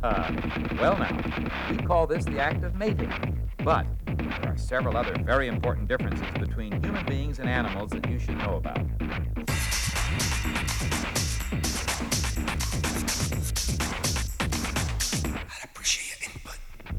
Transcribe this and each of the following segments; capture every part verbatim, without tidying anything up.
Uh, well, now, we call this the act of mating. But there are several other very important differences between human beings and animals that you should know about. I'd appreciate your input.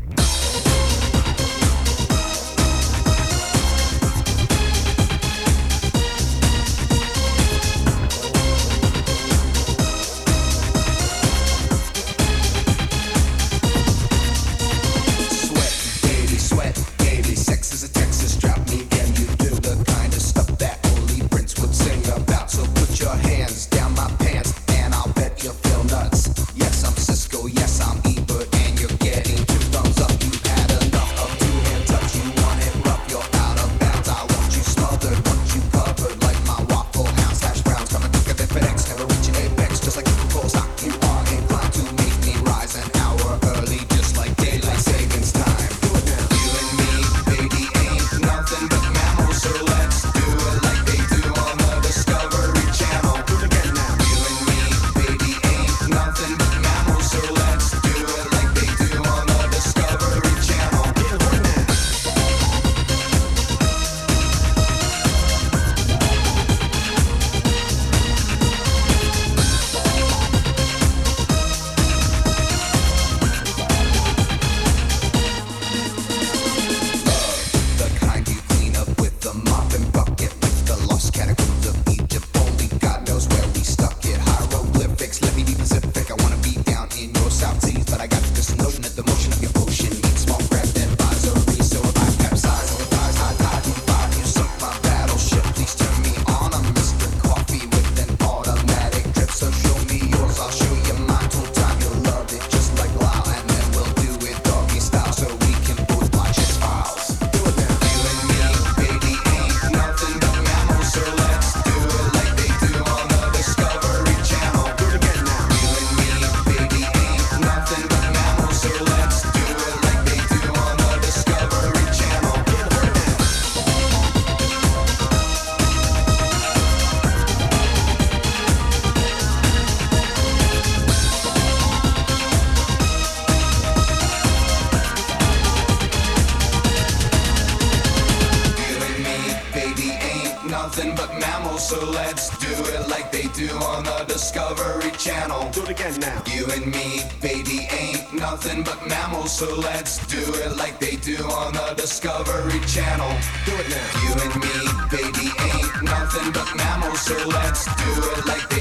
Nothing but mammals, so let's do it like they do on the Discovery Channel. Do it again now. You and me, baby, ain't nothing but mammals, so let's do it like they do on the Discovery Channel. Do it now. You and me, baby, ain't nothing but mammals, so let's do it like